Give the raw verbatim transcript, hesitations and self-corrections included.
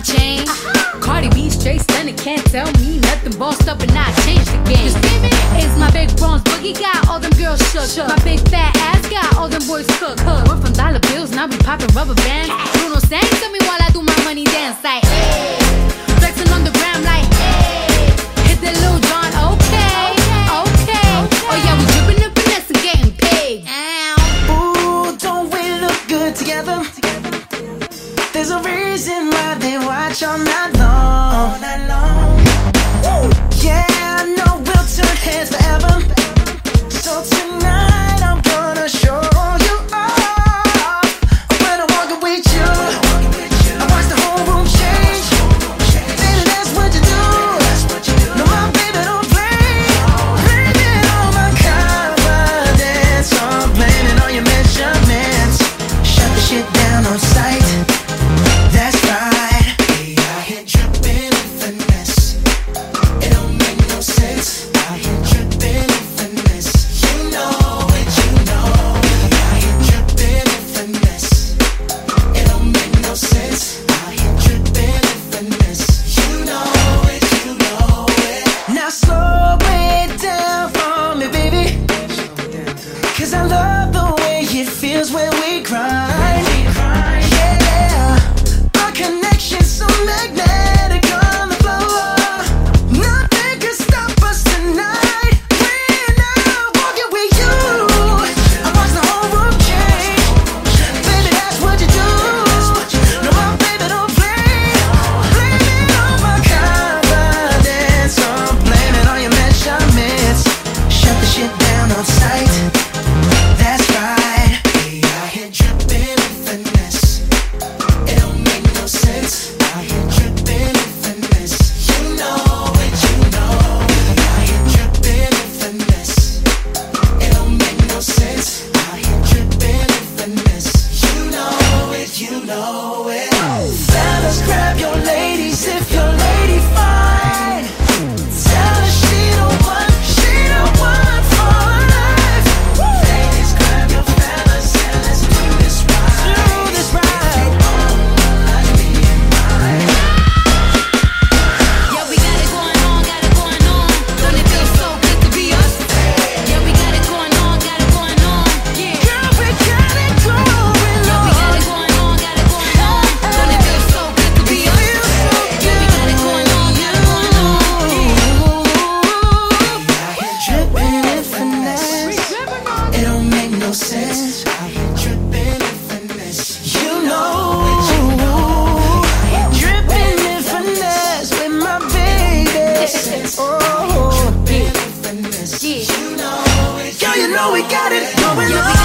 chain. Uh-huh. Cardi B straight stunning, can't tell me nothing. Bossed up and I changed the game. It's my big bronze boogie, got all them girls shook. shook. My big fat ass got all them boys cooked. Cook. Went from dollar bills, now we popping rubber bands. Bruno sang to me while I do my money dance like, hey. Flexing on the gram like, hey. Hit that Lil Jon, okay, okay. Oh yeah, we dripping and finesse and getting paid. Ooh, don't we look good together? There's a reason why they watch all night long. All night long. Woo. Yeah, I know we'll turn heads forever. So tonight I'm gonna show you off. When I'm walking with you, I watch the whole room change. Baby, that's what you do. No, my baby don't play. Blaming all my confidence. I'm blaming all your measurements. Shut the shit down on sight. That's right. We out here dripping in finesse. It don't make no sense. Out here dripping in finesse. You know it, you know. We out here dripping in finesse. It don't make no sense. Out here dripping in finesse. You know it, you know it. Now slow it down for me, baby. Cause I love the way it feels when we grind. Connection so magnetic on the floor. Nothing can stop us tonight. When I'm walking with you, I watch the whole room change. Baby, that's what you do. No, my baby don't play. Blaming all my confidence. I'm blaming all your measurements. Shut the shit down on sight. That's right. We out here dripping in finesse. It don't make no sense. Out here dripping in finesse. You know it, you know. Out here dripping in finesse. It don't make no sense. Out here dripping in finesse. You know it, you know it. Fellas, grab your ladies if your lady fine. Tell her she the one, she the one for life. Ladies, grab your fellas and let's do this right. Do this right. Yeah, we got it going on, got it going on. Don't it feel so good to be us? Yeah, we got it going on, got it going on. Yeah, Girl, we got it going on. yeah, we got it going on, got it going on. Don't it feel so good to be us? Yeah, we got it going on, got it going on. Dripping in finesse. It don't make no sense. Out here dripping in finesse. You know. Dripping in finesse with my baby. Oh, dripping in finesse. You know it. Girl, you know we got it going on.